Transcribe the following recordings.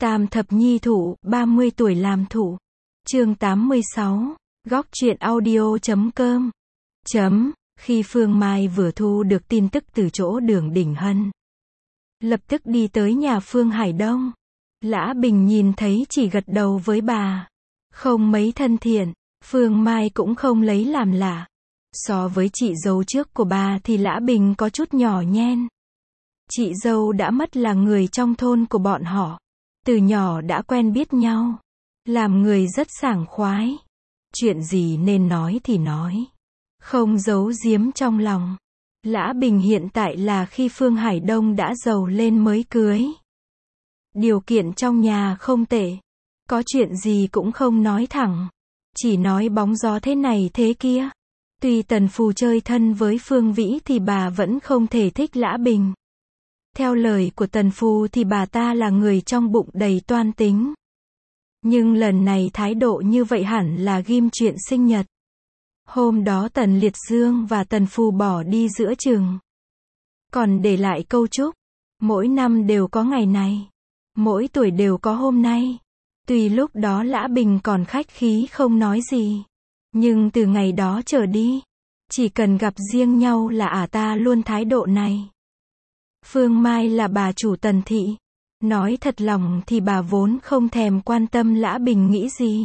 Tam thập nhi thụ, 30 tuổi làm thụ. Chương 86, góc truyện audio.com. Khi Phương Mai vừa thu được tin tức từ chỗ Đường Đình Hân, lập tức đi tới nhà Phương Hải Đông. Lã Bình nhìn thấy chỉ gật đầu với bà, không mấy thân thiện. Phương Mai cũng không lấy làm lạ. So với chị dâu trước của bà thì Lã Bình có chút nhỏ nhen. Chị dâu đã mất là người trong thôn của bọn họ. Từ nhỏ đã quen biết nhau. Làm người rất sảng khoái. Chuyện gì nên nói thì nói. Không giấu giếm trong lòng. Lã Bình hiện tại là khi Phương Hải Đông đã giàu lên mới cưới. Điều kiện trong nhà không tệ. Có chuyện gì cũng không nói thẳng. Chỉ nói bóng gió thế này thế kia. Tuy Tần Phù chơi thân với Phương Vĩ thì bà vẫn không thể thích Lã Bình. Theo lời của Tần Phù thì bà ta là người trong bụng đầy toan tính. Nhưng lần này thái độ như vậy hẳn là ghim chuyện sinh nhật. Hôm đó Tần Liệt Dương và Tần Phù bỏ đi giữa chừng. Còn để lại câu chúc. Mỗi năm đều có ngày này. Mỗi tuổi đều có hôm nay. Tuy lúc đó Lã Bình còn khách khí không nói gì. Nhưng từ ngày đó trở đi, chỉ cần gặp riêng nhau là ta luôn thái độ này. Phương Mai là bà chủ Tần thị. Nói thật lòng thì bà vốn không thèm quan tâm Lã Bình nghĩ gì.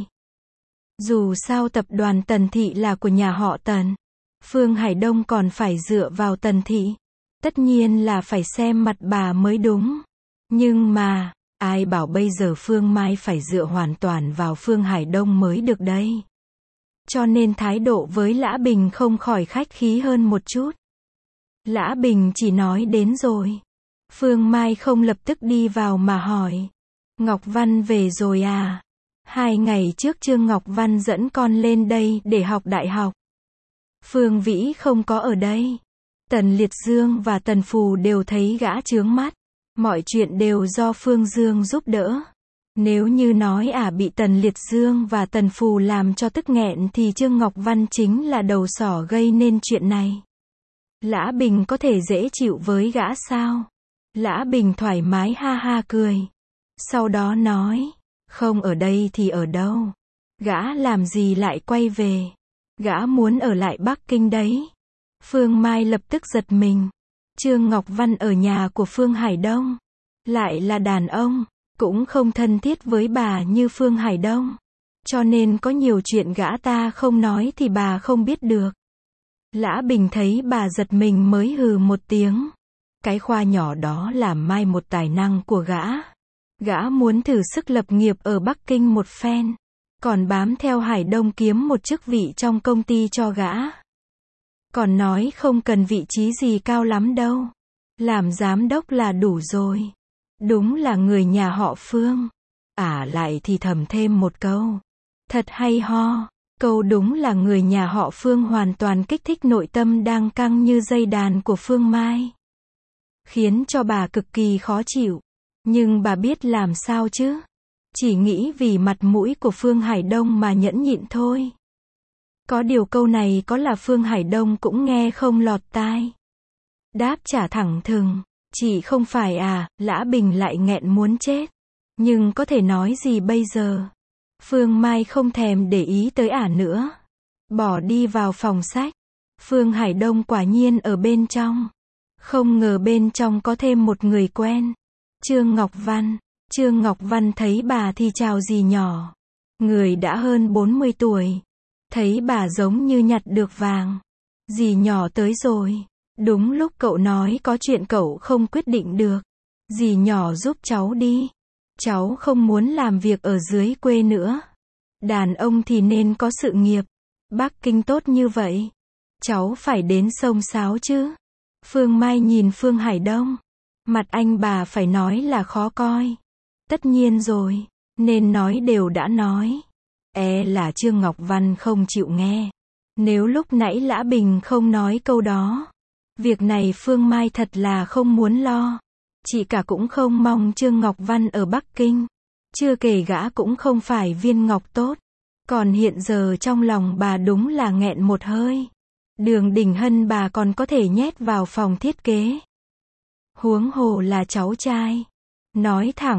Dù sao tập đoàn Tần thị là của nhà họ Tần. Phương Hải Đông còn phải dựa vào Tần thị. Tất nhiên là phải xem mặt bà mới đúng. Nhưng mà, ai bảo bây giờ Phương Mai phải dựa hoàn toàn vào Phương Hải Đông mới được đây. Cho nên thái độ với Lã Bình không khỏi khách khí hơn một chút. Lã Bình chỉ nói đến rồi. Phương Mai không lập tức đi vào mà hỏi. Ngọc Văn về rồi à? 2 ngày trước Trương Ngọc Văn dẫn con lên đây để học đại học. Phương Vĩ không có ở đây. Tần Liệt Dương và Tần Phù đều thấy gã chướng mắt. Mọi chuyện đều do Phương Dương giúp đỡ. Nếu như nói bị Tần Liệt Dương và Tần Phù làm cho tức nghẹn thì Trương Ngọc Văn chính là đầu sỏ gây nên chuyện này. Lã Bình có thể dễ chịu với gã sao? Lã Bình thoải mái ha ha cười. Sau đó nói, không ở đây thì ở đâu? Gã làm gì lại quay về? Gã muốn ở lại Bắc Kinh đấy. Phương Mai lập tức giật mình. Trương Ngọc Văn ở nhà của Phương Hải Đông. Lại là đàn ông. Cũng không thân thiết với bà như Phương Hải Đông. Cho nên có nhiều chuyện gã ta không nói thì bà không biết được. Lã Bình thấy bà giật mình mới hừ một tiếng. Cái khoa nhỏ đó làm mai một tài năng của gã. Gã muốn thử sức lập nghiệp ở Bắc Kinh một phen. Còn bám theo Hải Đông kiếm một chức vị trong công ty cho gã. Còn nói không cần vị trí gì cao lắm đâu. Làm giám đốc là đủ rồi. Đúng là người nhà họ Phương. Lại thì thầm thêm một câu. Thật hay ho. Câu đúng là người nhà họ Phương hoàn toàn kích thích nội tâm đang căng như dây đàn của Phương Mai. Khiến cho bà cực kỳ khó chịu. Nhưng bà biết làm sao chứ. Chỉ nghĩ vì mặt mũi của Phương Hải Đông mà nhẫn nhịn thôi. Có điều câu này có là Phương Hải Đông cũng nghe không lọt tai. Đáp trả thẳng thừng. Chị không phải Lã Bình lại nghẹn muốn chết. Nhưng có thể nói gì bây giờ? Phương Mai không thèm để ý tới nữa. Bỏ đi vào phòng sách. Phương Hải Đông quả nhiên ở bên trong. Không ngờ bên trong có thêm một người quen. Trương Ngọc Văn. Trương Ngọc Văn thấy bà thì chào dì nhỏ. Người đã hơn 40 tuổi. Thấy bà giống như nhặt được vàng. Dì nhỏ tới rồi. Đúng lúc cậu nói có chuyện cậu không quyết định được. Dì nhỏ giúp cháu đi. Cháu không muốn làm việc ở dưới quê nữa. Đàn ông thì nên có sự nghiệp. Bắc Kinh tốt như vậy. Cháu phải đến xông xáo chứ. Phương Mai nhìn Phương Hải Đông. Mặt anh bà phải nói là khó coi. Tất nhiên rồi. Nên nói đều đã nói. Là Trương Ngọc Văn không chịu nghe. Nếu lúc nãy Lã Bình không nói câu đó. Việc này Phương Mai thật là không muốn lo. Chị cả cũng không mong Trương Ngọc Văn ở Bắc Kinh. Chưa kể gã cũng không phải viên ngọc tốt. Còn hiện giờ trong lòng bà đúng là nghẹn một hơi. Đường Đình Hân bà còn có thể nhét vào phòng thiết kế. Huống hồ là cháu trai. Nói thẳng,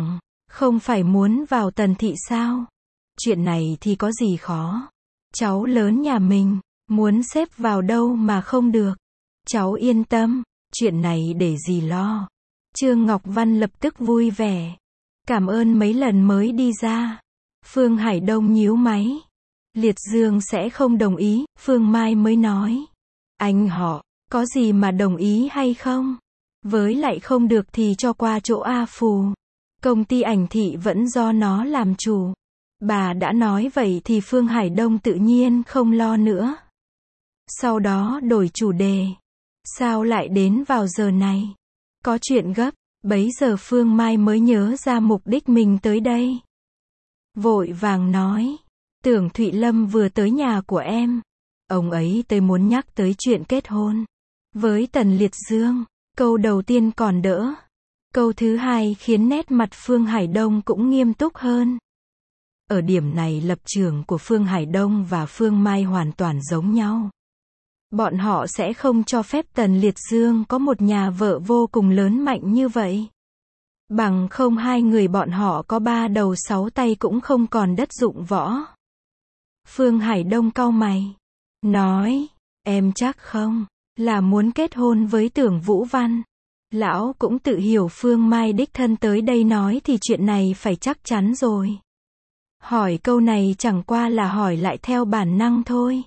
Không phải muốn vào Tần thị sao? Chuyện này thì có gì khó. Cháu lớn nhà mình, muốn xếp vào đâu mà không được. Cháu yên tâm, chuyện này để dì lo. Trương Ngọc Văn lập tức vui vẻ. Cảm ơn mấy lần mới đi ra. Phương Hải Đông nhíu máy. Liệt Dương sẽ không đồng ý, Phương Mai mới nói. Anh họ, có gì mà đồng ý hay không? Với lại không được thì cho qua chỗ A Phù. Công ty ảnh thị vẫn do nó làm chủ. Bà đã nói vậy thì Phương Hải Đông tự nhiên không lo nữa. Sau đó đổi chủ đề. Sao lại đến vào giờ này? Có chuyện gấp. Bấy giờ Phương Mai mới nhớ ra mục đích mình tới đây. Vội vàng nói. Tưởng Thụy Lâm vừa tới nhà của em. Ông ấy tới muốn nhắc tới chuyện kết hôn. Với Tần Liệt Dương. Câu đầu tiên còn đỡ. Câu thứ hai khiến nét mặt Phương Hải Đông cũng nghiêm túc hơn. Ở điểm này lập trường của Phương Hải Đông và Phương Mai hoàn toàn giống nhau. Bọn họ sẽ không cho phép Tần Liệt Dương có một nhà vợ vô cùng lớn mạnh như vậy. Bằng không hai người bọn họ có 3 đầu 6 tay cũng không còn đất dụng võ. Phương Hải Đông cau mày. Nói, em chắc không, là muốn kết hôn với Tưởng Vũ Văn. Lão cũng tự hiểu Phương Mai đích thân tới đây nói thì chuyện này phải chắc chắn rồi. Hỏi câu này chẳng qua là hỏi lại theo bản năng thôi.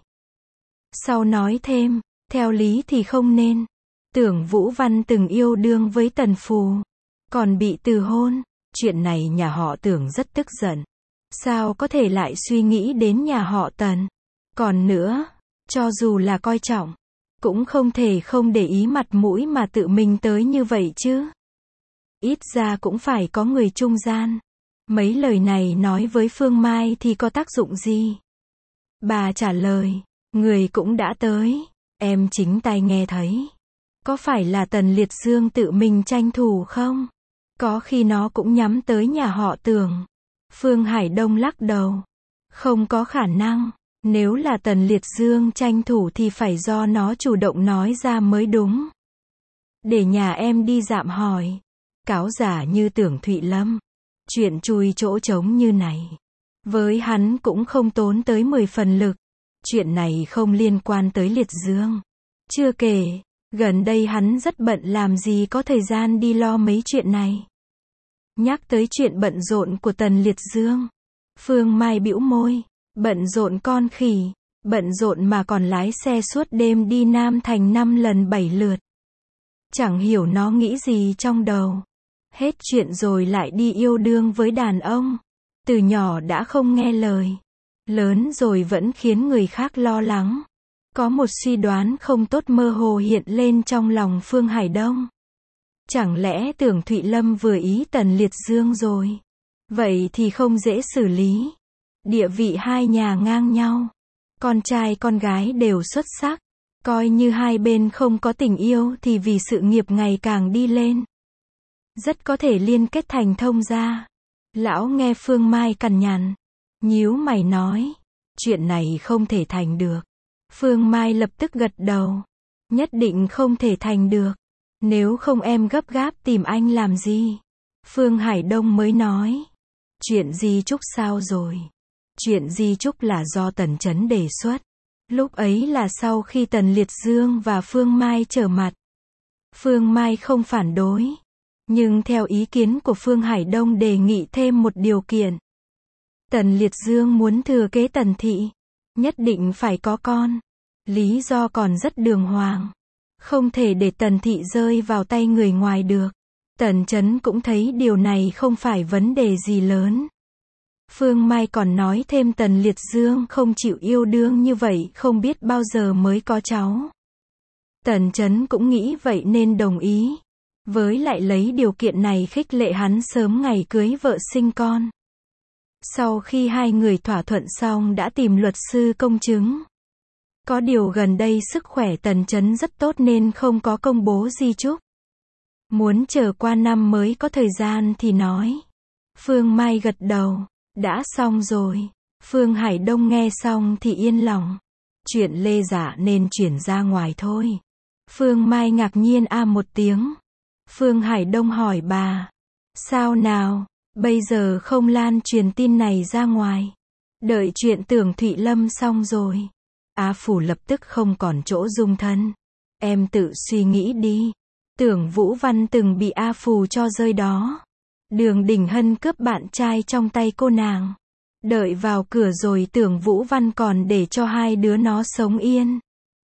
Sau nói thêm, theo lý thì không nên. Tưởng Vũ Văn từng yêu đương với Tần Phù, còn bị từ hôn. Chuyện này nhà họ Tưởng rất tức giận. Sao có thể lại suy nghĩ đến nhà họ Tần? Còn nữa, cho dù là coi trọng, cũng không thể không để ý mặt mũi mà tự mình tới như vậy chứ. Ít ra cũng phải có người trung gian. Mấy lời này nói với Phương Mai thì có tác dụng gì? Bà trả lời, người cũng đã tới, em chính tai nghe thấy. Có phải là Tần Liệt Dương tự mình tranh thủ không? Có khi nó cũng nhắm tới nhà họ Tưởng. Phương Hải Đông lắc đầu. Không có khả năng. Nếu là Tần Liệt Dương tranh thủ thì phải do nó chủ động nói ra mới đúng. Để nhà em đi dạm hỏi. Cáo giả như Tưởng Thụy Lâm. Chuyện chui chỗ trống như này. Với hắn cũng không tốn tới 10 phần lực. Chuyện này không liên quan tới Liệt Dương. Chưa kể, gần đây hắn rất bận làm gì có thời gian đi lo mấy chuyện này. Nhắc tới chuyện bận rộn của Tần Liệt Dương. Phương Mai bĩu môi. Bận rộn con khỉ. Bận rộn mà còn lái xe suốt đêm đi Nam Thành 5 lần 7 lượt. Chẳng hiểu nó nghĩ gì trong đầu. Hết chuyện rồi lại đi yêu đương với đàn ông. Từ nhỏ đã không nghe lời. Lớn rồi vẫn khiến người khác lo lắng. Có một suy đoán không tốt mơ hồ hiện lên trong lòng Phương Hải Đông. Chẳng lẽ Tưởng Thụy Lâm vừa ý Tần Liệt Dương rồi? Vậy thì không dễ xử lý. Địa vị hai nhà ngang nhau. Con trai con gái đều xuất sắc. Coi như hai bên không có tình yêu thì vì sự nghiệp ngày càng đi lên. Rất có thể liên kết thành thông gia. Lão nghe Phương Mai cằn nhằn. Nhíu mày nói. Chuyện này không thể thành được. Phương Mai lập tức gật đầu. Nhất định không thể thành được. Nếu không em gấp gáp tìm anh làm gì? Phương Hải Đông mới nói. Chuyện di chúc sao rồi? Chuyện di chúc là do Tần Chấn đề xuất. Lúc ấy là sau khi Tần Liệt Dương và Phương Mai trở mặt. Phương Mai không phản đối. Nhưng theo ý kiến của Phương Hải Đông đề nghị thêm một điều kiện. Tần Liệt Dương muốn thừa kế Tần Thị. Nhất định phải có con. Lý do còn rất đường hoàng. Không thể để Tần Thị rơi vào tay người ngoài được. Tần Chấn cũng thấy điều này không phải vấn đề gì lớn. Phương Mai còn nói thêm Tần Liệt Dương không chịu yêu đương như vậy không biết bao giờ mới có cháu. Tần Chấn cũng nghĩ vậy nên đồng ý. Với lại lấy điều kiện này khích lệ hắn sớm ngày cưới vợ sinh con. Sau khi hai người thỏa thuận xong đã tìm luật sư công chứng. Có điều gần đây sức khỏe Tần Chấn rất tốt nên không có công bố di chúc. Muốn chờ qua năm mới có thời gian thì nói. Phương Mai gật đầu. Đã xong rồi. Phương Hải Đông nghe xong thì yên lòng. Chuyện Lê Dạ nên chuyển ra ngoài thôi. Phương Mai ngạc nhiên một tiếng. Phương Hải Đông hỏi bà. Sao nào? Bây giờ không lan truyền tin này ra ngoài. Đợi chuyện Tưởng Thụy Lâm xong rồi, A Phủ lập tức không còn chỗ dung thân. Em tự suy nghĩ đi. Tưởng Vũ Văn từng bị A Phủ cho rơi đó. Đường Đình Hân cướp bạn trai trong tay cô nàng. Đợi vào cửa rồi Tưởng Vũ Văn còn để cho hai đứa nó sống yên.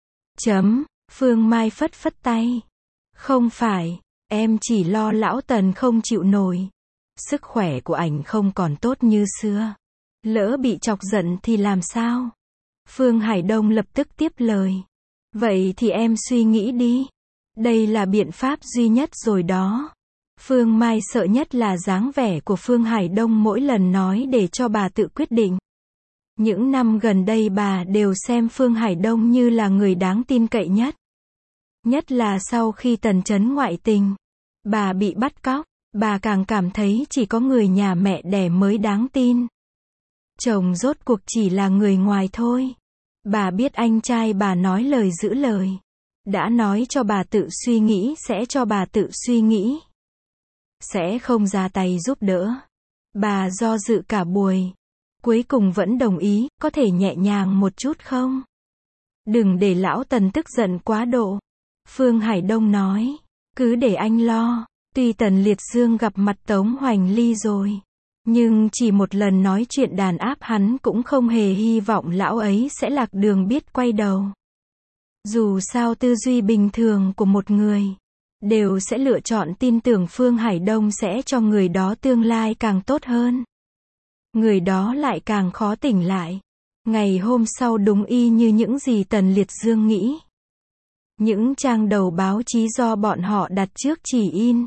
Phương Mai phất phất tay. Không phải, em chỉ lo lão Tần không chịu nổi. Sức khỏe của ảnh không còn tốt như xưa. Lỡ bị chọc giận thì làm sao? Phương Hải Đông lập tức tiếp lời. Vậy thì em suy nghĩ đi. Đây là biện pháp duy nhất rồi đó. Phương Mai sợ nhất là dáng vẻ của Phương Hải Đông mỗi lần nói để cho bà tự quyết định. Những năm gần đây bà đều xem Phương Hải Đông như là người đáng tin cậy nhất. Nhất là sau khi Tần Chấn ngoại tình, bà bị bắt cóc, bà càng cảm thấy chỉ có người nhà mẹ đẻ mới đáng tin. Chồng rốt cuộc chỉ là người ngoài thôi. Bà biết anh trai bà nói lời giữ lời. Đã nói cho bà tự suy nghĩ sẽ cho bà tự suy nghĩ. Sẽ không ra tay giúp đỡ. Bà do dự cả buổi. Cuối cùng vẫn đồng ý, có thể nhẹ nhàng một chút không? Đừng để lão Tần tức giận quá độ. Phương Hải Đông nói. Cứ để anh lo. Tuy Tần Liệt Dương gặp mặt Tống Hoành Ly rồi. Nhưng chỉ một lần nói chuyện đàn áp hắn cũng không hề hy vọng lão ấy sẽ lạc đường biết quay đầu. Dù sao tư duy bình thường của một người đều sẽ lựa chọn tin tưởng Phương Hải Đông sẽ cho người đó tương lai càng tốt hơn. Người đó lại càng khó tỉnh lại. Ngày hôm sau đúng y như những gì Tần Liệt Dương nghĩ. Những trang đầu báo chí do bọn họ đặt trước chỉ in.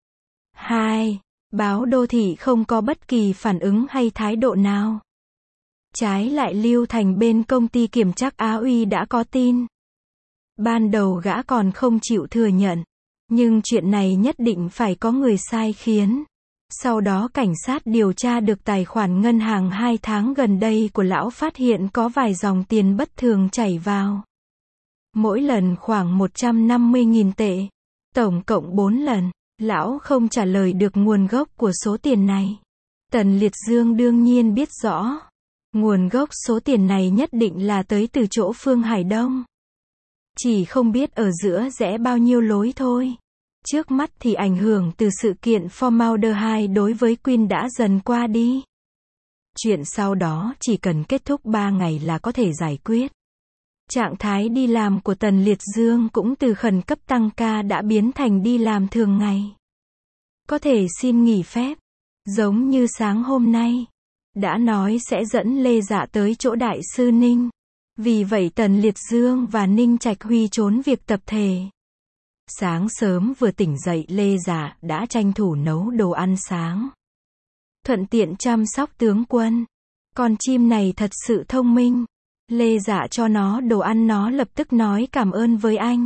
2. Báo Đô Thị không có bất kỳ phản ứng hay thái độ nào. Trái lại Lưu Thành bên công ty kiểm trắc Á Uy đã có tin. Ban đầu gã còn không chịu thừa nhận. Nhưng chuyện này nhất định phải có người sai khiến. Sau đó cảnh sát điều tra được tài khoản ngân hàng 2 tháng gần đây của lão phát hiện có vài dòng tiền bất thường chảy vào. Mỗi lần khoảng 150.000 tệ. Tổng cộng 4 lần. Lão không trả lời được nguồn gốc của số tiền này. Tần Liệt Dương đương nhiên biết rõ. Nguồn gốc số tiền này nhất định là tới từ chỗ Phương Hải Đông. Chỉ không biết ở giữa rẽ bao nhiêu lối thôi. Trước mắt thì ảnh hưởng từ sự kiện formaldehyde đối với Queen đã dần qua đi. Chuyện sau đó chỉ cần kết thúc 3 ngày là có thể giải quyết. Trạng thái đi làm của Tần Liệt Dương cũng từ khẩn cấp tăng ca đã biến thành đi làm thường ngày. Có thể xin nghỉ phép. Giống như sáng hôm nay. Đã nói sẽ dẫn Lê Dạ tới chỗ Đại sư Ninh. Vì vậy Tần Liệt Dương và Ninh Trạch Huy trốn việc tập thể. Sáng sớm vừa tỉnh dậy Lê Dạ đã tranh thủ nấu đồ ăn sáng. Thuận tiện chăm sóc tướng quân. Con chim này thật sự thông minh. Lê Dạ cho nó đồ ăn nó lập tức nói cảm ơn với anh.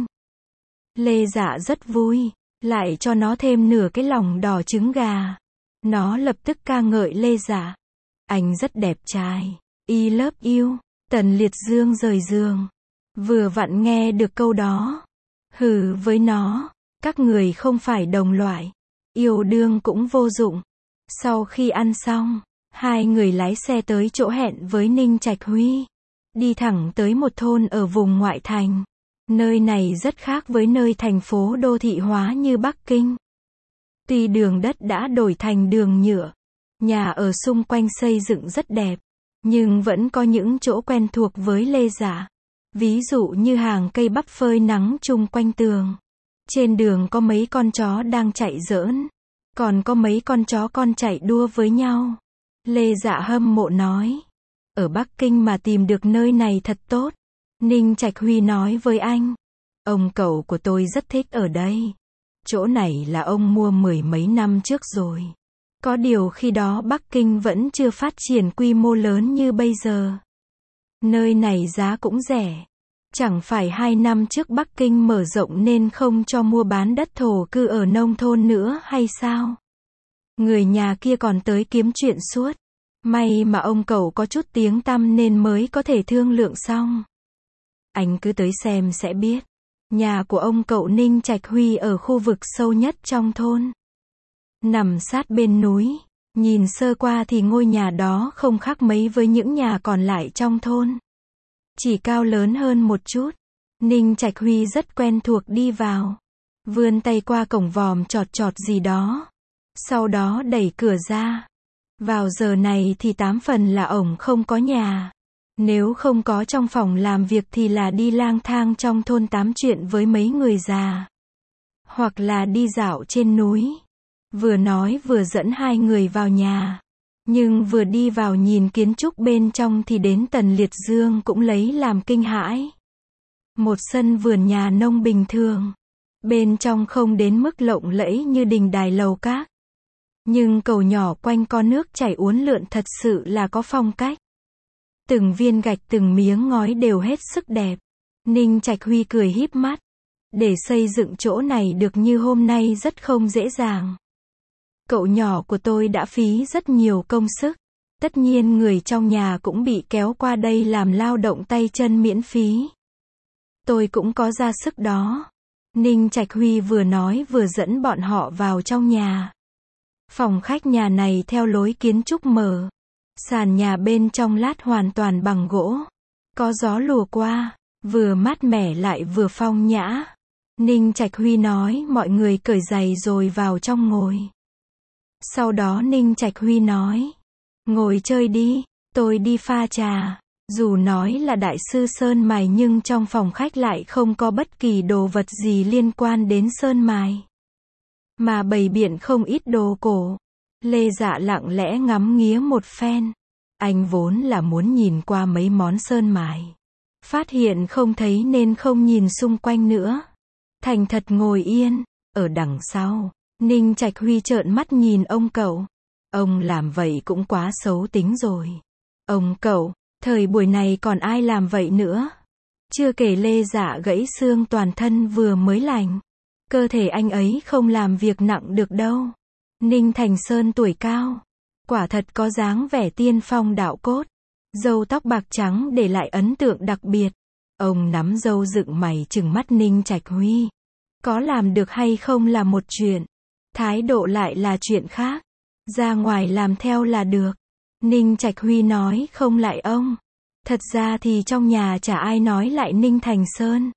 Lê Dạ rất vui. Lại cho nó thêm nửa cái lòng đỏ trứng gà. Nó lập tức ca ngợi Lê Dạ. Anh rất đẹp trai. I love you. Tần Liệt Dương rời giường. Vừa vặn nghe được câu đó. Hừ với nó. Các người không phải đồng loại. Yêu đương cũng vô dụng. Sau khi ăn xong, hai người lái xe tới chỗ hẹn với Ninh Trạch Huy. Đi thẳng tới một thôn ở vùng ngoại thành. Nơi này rất khác với nơi thành phố đô thị hóa như Bắc Kinh. Tuy đường đất đã đổi thành đường nhựa, nhà ở xung quanh xây dựng rất đẹp, nhưng vẫn có những chỗ quen thuộc với Lê Dạ. Ví dụ như hàng cây bắp phơi nắng chung quanh tường. Trên đường có mấy con chó đang chạy giỡn. Còn có mấy con chó con chạy đua với nhau. Lê Dạ hâm mộ nói. Ở Bắc Kinh mà tìm được nơi này thật tốt. Ninh Trạch Huy nói với anh. Ông cậu của tôi rất thích ở đây. Chỗ này là ông mua 10 mấy năm trước rồi. Có điều khi đó Bắc Kinh vẫn chưa phát triển quy mô lớn như bây giờ. Nơi này giá cũng rẻ. Chẳng phải 2 năm trước Bắc Kinh mở rộng nên không cho mua bán đất thổ cư ở nông thôn nữa hay sao? Người nhà kia còn tới kiếm chuyện suốt. May mà ông cậu có chút tiếng tăm nên mới có thể thương lượng xong. Anh cứ tới xem sẽ biết. Nhà của ông cậu Ninh Trạch Huy ở khu vực sâu nhất trong thôn. Nằm sát bên núi. Nhìn sơ qua thì ngôi nhà đó không khác mấy với những nhà còn lại trong thôn. Chỉ cao lớn hơn một chút. Ninh Trạch Huy rất quen thuộc đi vào. Vươn tay qua cổng vòm chọt chọt gì đó. Sau đó đẩy cửa ra. Vào giờ này thì 8 phần là ổng không có nhà. Nếu không có trong phòng làm việc thì là đi lang thang trong thôn tám chuyện với mấy người già. Hoặc là đi dạo trên núi. Vừa nói vừa dẫn hai người vào nhà. Nhưng vừa đi vào nhìn kiến trúc bên trong thì đến Tần Liệt Dương cũng lấy làm kinh hãi. Một sân vườn nhà nông bình thường. Bên trong không đến mức lộng lẫy như đình đài lầu các. Nhưng cầu nhỏ quanh co nước chảy uốn lượn thật sự là có phong cách. Từng viên gạch từng miếng ngói đều hết sức đẹp. Ninh Trạch Huy cười híp mắt. Để xây dựng chỗ này được như hôm nay rất không dễ dàng. Cậu nhỏ của tôi đã phí rất nhiều công sức. Tất nhiên người trong nhà cũng bị kéo qua đây làm lao động tay chân miễn phí. Tôi cũng có ra sức đó. Ninh Trạch Huy vừa nói vừa dẫn bọn họ vào trong nhà. Phòng khách nhà này theo lối kiến trúc mở. Sàn nhà bên trong lát hoàn toàn bằng gỗ. Có gió lùa qua, vừa mát mẻ lại vừa phong nhã. Ninh Trạch Huy nói mọi người cởi giày rồi vào trong ngồi. Sau đó Ninh Trạch Huy nói, ngồi chơi đi, tôi đi pha trà. Dù nói là đại sư sơn mài nhưng trong phòng khách lại không có bất kỳ đồ vật gì liên quan đến sơn mài. Mà bày biện không ít đồ cổ. Lê Dạ lặng lẽ ngắm nghía một phen. Anh vốn là muốn nhìn qua mấy món sơn mài. Phát hiện không thấy nên không nhìn xung quanh nữa. Thành thật ngồi yên, ở đằng sau. Ninh Trạch Huy trợn mắt nhìn ông cậu. Ông làm vậy cũng quá xấu tính rồi. Ông cậu, thời buổi này còn ai làm vậy nữa? Chưa kể Lê Dạ gãy xương toàn thân vừa mới lành. Cơ thể anh ấy không làm việc nặng được đâu. Ninh Thành Sơn tuổi cao. Quả thật có dáng vẻ tiên phong đạo cốt. Râu tóc bạc trắng để lại ấn tượng đặc biệt. Ông nắm râu dựng mày trừng mắt Ninh Trạch Huy. Có làm được hay không là một chuyện. Thái độ lại là chuyện khác. Ra ngoài làm theo là được. Ninh Trạch Huy nói không lại ông. Thật ra thì trong nhà chả ai nói lại Ninh Thành Sơn.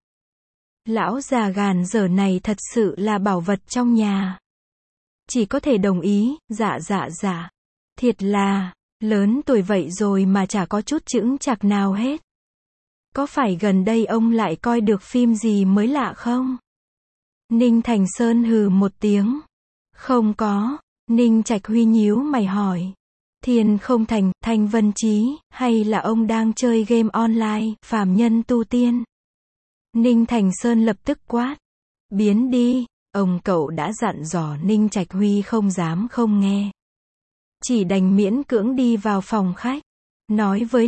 Lão già gàn dở này thật sự là bảo vật trong nhà. Chỉ có thể đồng ý, dạ. Thiệt là, lớn tuổi vậy rồi mà chả có chút chững chạc nào hết. Có phải gần đây ông lại coi được phim gì mới lạ không? Ninh Thành Sơn hừ một tiếng. Không có. Ninh Trạch Huy nhíu mày hỏi. Thiên Không Thành, Thanh Vân Chí, hay là ông đang chơi game online, phàm nhân tu tiên? Ninh Thành Sơn lập tức quát. Biến đi, ông cậu đã dặn dò Ninh Trạch Huy không dám không nghe. Chỉ đành miễn cưỡng đi vào phòng khách. Nói với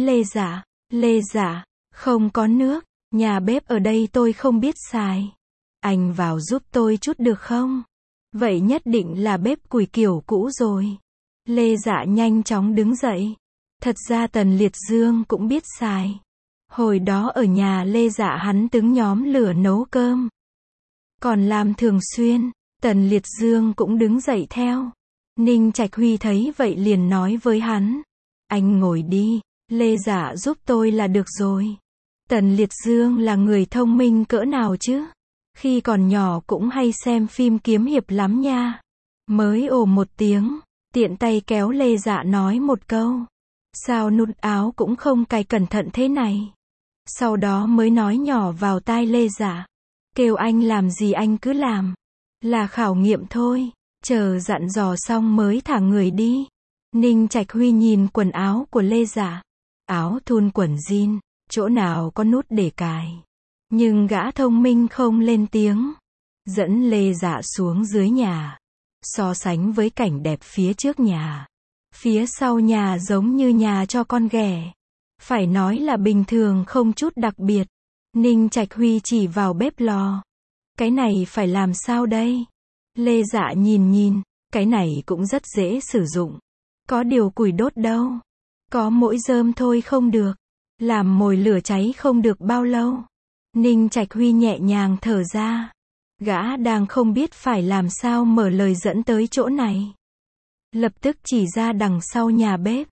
Lê Dạ, không có nước, nhà bếp ở đây tôi không biết xài. Anh vào giúp tôi chút được không? Vậy nhất định là bếp củi kiểu cũ rồi. Lê Dạ nhanh chóng đứng dậy. Thật ra Tần Liệt Dương cũng biết xài. Hồi đó ở nhà Lê Dạ hắn từng nhóm lửa nấu cơm. Còn làm thường xuyên, Tần Liệt Dương cũng đứng dậy theo. Ninh Trạch Huy thấy vậy liền nói với hắn. Anh ngồi đi, Lê Dạ giúp tôi là được rồi. Tần Liệt Dương là người thông minh cỡ nào chứ? Khi còn nhỏ cũng hay xem phim kiếm hiệp lắm nha. Mới ồ một tiếng, tiện tay kéo Lê Dạ nói một câu. Sao nút áo cũng không cài cẩn thận thế này? Sau đó mới nói nhỏ vào tai Lê Dạ. Kêu anh làm gì anh cứ làm. Là khảo nghiệm thôi. Chờ dặn dò xong mới thả người đi. Ninh Trạch Huy nhìn quần áo của Lê Dạ. Áo thun quần jean, chỗ nào có nút để cài. Nhưng gã thông minh không lên tiếng. Dẫn Lê Dạ xuống dưới nhà. So sánh với cảnh đẹp phía trước nhà. Phía sau nhà giống như nhà cho con ghẻ. Phải nói là bình thường không chút đặc biệt. Ninh Trạch Huy chỉ vào bếp lò. Cái này phải làm sao đây? Lê Dạ nhìn, cái này cũng rất dễ sử dụng. Có điều củi đốt đâu. Có mỗi rơm thôi không được. Làm mồi lửa cháy không được bao lâu. Ninh Trạch Huy nhẹ nhàng thở ra. Gã đang không biết phải làm sao mở lời dẫn tới chỗ này. lập tức chỉ ra đằng sau nhà bếp.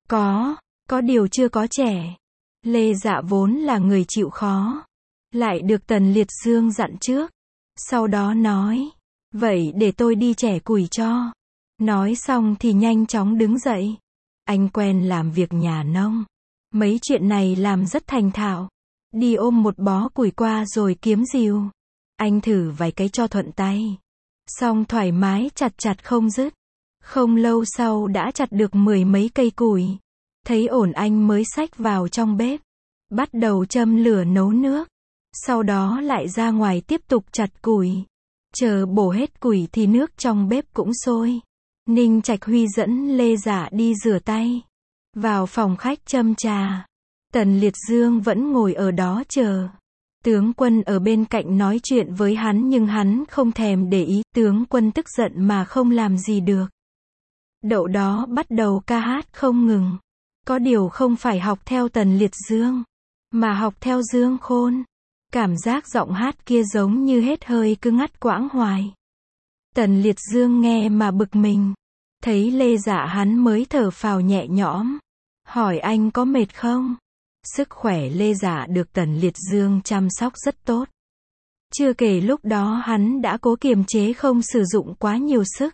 Có điều chưa có trẻ. Lê Dạ vốn là người chịu khó. Lại được Tần Liệt Dương dặn trước. Sau đó nói, vậy để tôi đi chẻ củi cho. Nói xong thì nhanh chóng đứng dậy. Anh quen làm việc nhà nông. Mấy chuyện này làm rất thành thạo. Đi ôm một bó củi qua rồi kiếm rìu. Anh thử vài cái cho thuận tay. Xong thoải mái chặt không dứt. Không lâu sau đã chặt được 10 mấy cây củi. Thấy ổn anh mới xách vào trong bếp. Bắt đầu châm lửa nấu nước. Sau đó lại ra ngoài tiếp tục chặt củi. Chờ bổ hết củi thì nước trong bếp cũng sôi. Ninh Trạch Huy dẫn Lê Dạ đi rửa tay. Vào phòng khách châm trà. Tần Liệt Dương vẫn ngồi ở đó chờ. Tướng quân ở bên cạnh nói chuyện với hắn nhưng hắn không thèm để ý. Tướng quân tức giận mà không làm gì được. Đậu đó bắt đầu ca hát không ngừng. Có điều không phải học theo Tần Liệt Dương, mà học theo Dương Khôn. Cảm giác giọng hát kia giống như hết hơi cứ ngắt quãng hoài. Tần Liệt Dương nghe mà bực mình. Thấy Lê Dạ hắn mới thở phào nhẹ nhõm. Hỏi anh có mệt không? Sức khỏe Lê Dạ được Tần Liệt Dương chăm sóc rất tốt. Chưa kể lúc đó hắn đã cố kiềm chế không sử dụng quá nhiều sức.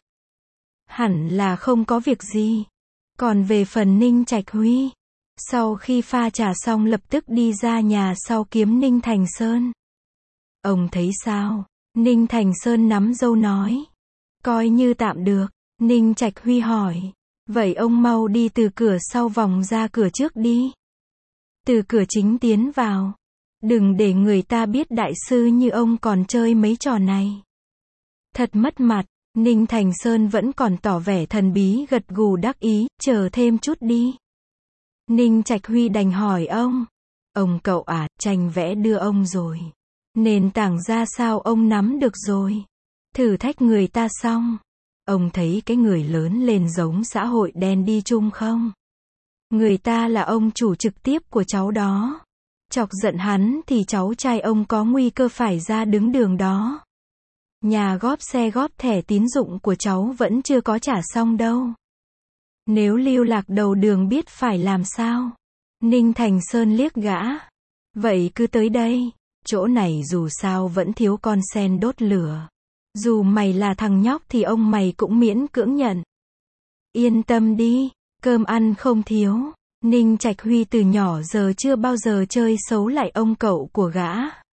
Hẳn là không có việc gì. Còn về phần Ninh Trạch Huy, sau khi pha trà xong lập tức đi ra nhà sau kiếm Ninh Thành Sơn. Ông thấy sao? Ninh Thành Sơn nắm râu nói. Coi như tạm được. Ninh Trạch Huy hỏi. Vậy ông mau đi từ cửa sau vòng ra cửa trước đi. Từ cửa chính tiến vào. Đừng để người ta biết đại sư như ông còn chơi mấy trò này. Thật mất mặt. Ninh Thành Sơn vẫn còn tỏ vẻ thần bí gật gù đắc ý, chờ thêm chút đi. Ninh Trạch Huy đành hỏi ông. Ông cậu à, tranh vẽ đưa ông rồi. Nền tảng ra sao ông nắm được rồi. Thử thách người ta xong. Ông thấy cái người lớn lên giống xã hội đen đi chung không? Người ta là ông chủ trực tiếp của cháu đó. Chọc giận hắn thì cháu trai ông có nguy cơ phải ra đứng đường đó. Nhà góp xe góp thẻ tín dụng của cháu vẫn chưa có trả xong đâu. Nếu lưu lạc đầu đường biết phải làm sao? Ninh Thành Sơn liếc gã. Vậy cứ tới đây. Chỗ này dù sao vẫn thiếu con sen đốt lửa. Dù mày là thằng nhóc thì ông mày cũng miễn cưỡng nhận. Yên tâm đi. Cơm ăn không thiếu. Ninh Trạch Huy từ nhỏ giờ chưa bao giờ chơi xấu lại ông cậu của gã.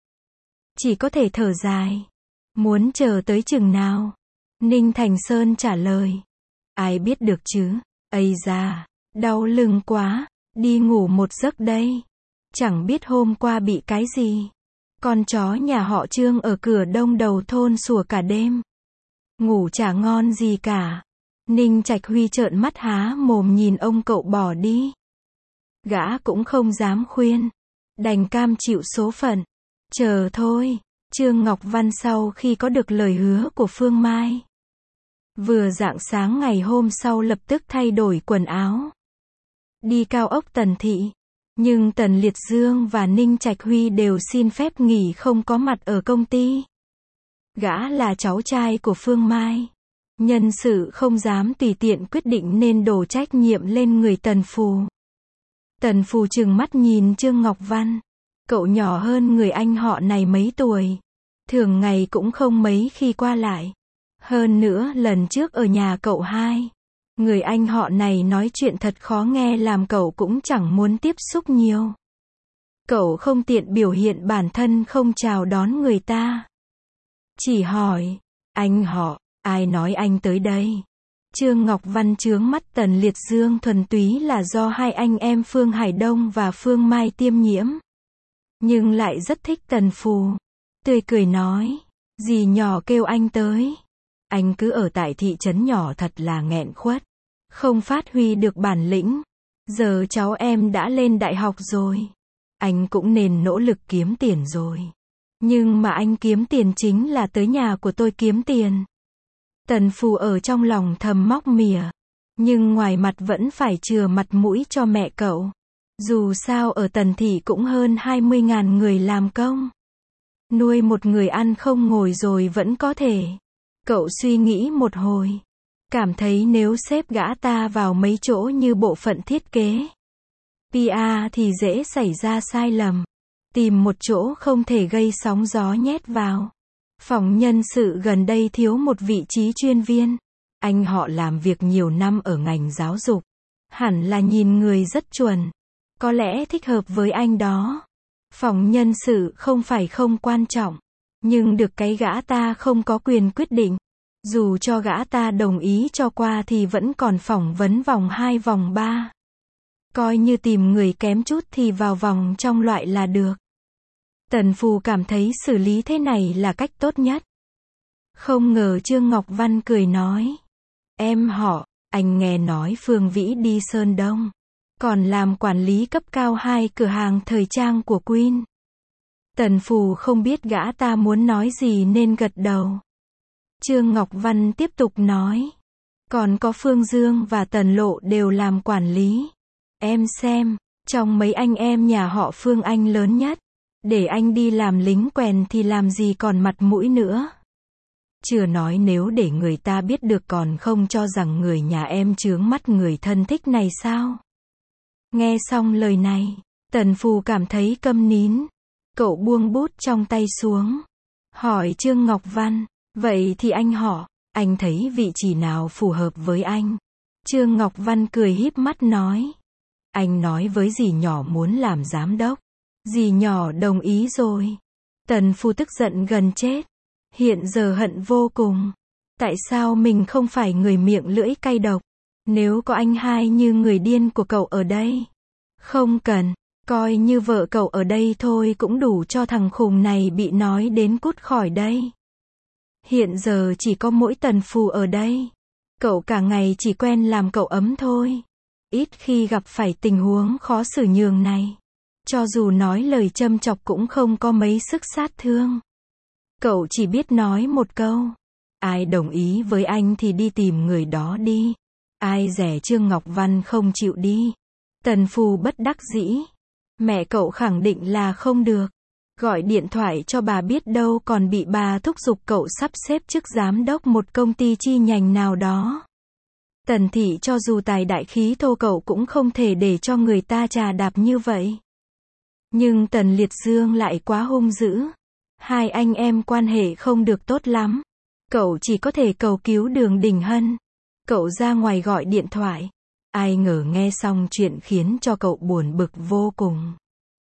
Chỉ có thể thở dài. Muốn chờ tới chừng nào? Ninh Thành Sơn trả lời. Ai biết được chứ? Ây da, đau lưng quá, đi ngủ một giấc đây. Chẳng biết hôm qua bị cái gì. Con chó nhà họ Trương ở cửa đông đầu thôn sủa cả đêm. Ngủ chả ngon gì cả. Ninh Trạch Huy trợn mắt há mồm nhìn ông cậu bỏ đi. Gã cũng không dám khuyên. Đành cam chịu số phận. Chờ thôi. Trương Ngọc Văn sau khi có được lời hứa của Phương Mai. Vừa rạng sáng ngày hôm sau lập tức thay đổi quần áo. Đi cao ốc Tần Thị. Nhưng Tần Liệt Dương và Ninh Trạch Huy đều xin phép nghỉ không có mặt ở công ty. Gã là cháu trai của Phương Mai. Nhân sự không dám tùy tiện quyết định nên đổ trách nhiệm lên người Tần Phù. Tần Phù trừng mắt nhìn Trương Ngọc Văn. Cậu nhỏ hơn người anh họ này mấy tuổi. Thường ngày cũng không mấy khi qua lại. Hơn nữa lần trước ở nhà cậu hai. Người anh họ này nói chuyện thật khó nghe làm cậu cũng chẳng muốn tiếp xúc nhiều. Cậu không tiện biểu hiện bản thân không chào đón người ta. Chỉ hỏi, anh họ, ai nói anh tới đây? Trương Ngọc Văn trướng mắt Tần Liệt Dương thuần túy là do hai anh em Phương Hải Đông và Phương Mai tiêm nhiễm. Nhưng lại rất thích Tần Phù. Tươi cười nói, dì nhỏ kêu anh tới. Anh cứ ở tại thị trấn nhỏ thật là nghẹn khuất. Không phát huy được bản lĩnh. Giờ cháu em đã lên đại học rồi. Anh cũng nên nỗ lực kiếm tiền rồi. Nhưng mà anh kiếm tiền chính là tới nhà của tôi kiếm tiền. Tần Phù ở trong lòng thầm móc mỉa. Nhưng ngoài mặt vẫn phải chừa mặt mũi cho mẹ cậu. Dù sao ở Tần Thị cũng hơn 20.000 người làm công. Nuôi một người ăn không ngồi rồi vẫn có thể. Cậu suy nghĩ một hồi. Cảm thấy nếu xếp gã ta vào mấy chỗ như bộ phận thiết kế PR thì dễ xảy ra sai lầm. Tìm một chỗ không thể gây sóng gió nhét vào. Phòng nhân sự gần đây thiếu một vị trí chuyên viên. Anh họ làm việc nhiều năm ở ngành giáo dục. Hẳn là nhìn người rất chuẩn. Có lẽ thích hợp với anh đó. Phòng nhân sự không phải không quan trọng. Nhưng được cái gã ta không có quyền quyết định. Dù cho gã ta đồng ý cho qua thì vẫn còn phỏng vấn vòng 2 vòng 3. Coi như tìm người kém chút thì vào vòng trong loại là được. Tần Phù cảm thấy xử lý thế này là cách tốt nhất. Không ngờ Trương Ngọc Văn cười nói. Em họ, anh nghe nói Phương Vĩ đi Sơn Đông. Còn làm quản lý cấp cao 2 cửa hàng thời trang của Queen. Tần Phù không biết gã ta muốn nói gì nên gật đầu. Trương Ngọc Văn tiếp tục nói. Còn có Phương Dương và Tần Lộ đều làm quản lý. Em xem, trong mấy anh em nhà họ Phương anh lớn nhất. Để anh đi làm lính quèn thì làm gì còn mặt mũi nữa. Chưa nói nếu để người ta biết được còn không cho rằng người nhà em chướng mắt người thân thích này sao. Nghe xong lời này, Tần Phù cảm thấy câm nín. Cậu buông bút trong tay xuống. Hỏi Trương Ngọc Văn, vậy thì anh họ, anh thấy vị trí nào phù hợp với anh? Trương Ngọc Văn cười híp mắt nói. Anh nói với dì nhỏ muốn làm giám đốc. Dì nhỏ đồng ý rồi. Tần Phù tức giận gần chết. Hiện giờ hận vô cùng. Tại sao mình không phải người miệng lưỡi cay độc? Nếu có anh hai như người điên của cậu ở đây. Không cần. Coi như vợ cậu ở đây thôi cũng đủ cho thằng khùng này bị nói đến cút khỏi đây. Hiện giờ chỉ có mỗi Tần Phù ở đây. Cậu cả ngày chỉ quen làm cậu ấm thôi. Ít khi gặp phải tình huống khó xử nhường này. Cho dù nói lời châm chọc cũng không có mấy sức sát thương. Cậu chỉ biết nói một câu. Ai đồng ý với anh thì đi tìm người đó đi. Ai rẻ Trương Ngọc Văn không chịu đi. Tần Phù bất đắc dĩ. Mẹ cậu khẳng định là không được. Gọi điện thoại cho bà biết đâu còn bị bà thúc giục cậu sắp xếp chức giám đốc một công ty chi nhánh nào đó. Tần thị cho dù tài đại khí thô cậu cũng không thể để cho người ta trà đạp như vậy. Nhưng Tần Liệt Dương lại quá hung dữ. Hai anh em quan hệ không được tốt lắm. Cậu chỉ có thể cầu cứu Đường Đình Hân. Cậu ra ngoài gọi điện thoại. Ai ngờ nghe xong chuyện khiến cho cậu buồn bực vô cùng.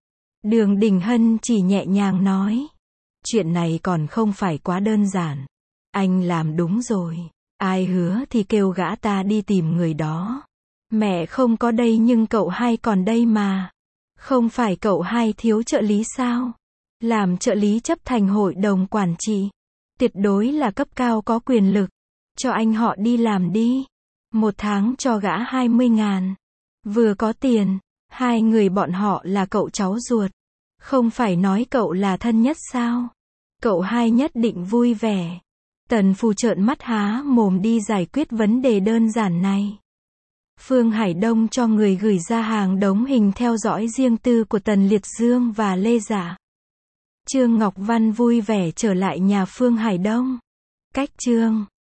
Đường Đình Hân chỉ nhẹ nhàng nói. Chuyện này còn không phải quá đơn giản. Anh làm đúng rồi. Ai hứa thì kêu gã ta đi tìm người đó. Mẹ không có đây nhưng cậu hai còn đây mà. Không phải cậu hai thiếu trợ lý sao? Làm trợ lý chấp thành hội đồng quản trị. Tuyệt đối là cấp cao có quyền lực. Cho anh họ đi làm đi. 1 tháng cho gã 20.000. Vừa có tiền. Hai người bọn họ là cậu cháu ruột. Không phải nói cậu là thân nhất sao? Cậu hai nhất định vui vẻ. Tần Phù trợn mắt há mồm đi giải quyết vấn đề đơn giản này. Phương Hải Đông cho người gửi ra hàng đống hình theo dõi riêng tư của Tần Liệt Dương và Lê Giả. Trương Ngọc Văn vui vẻ trở lại nhà Phương Hải Đông. Cách chương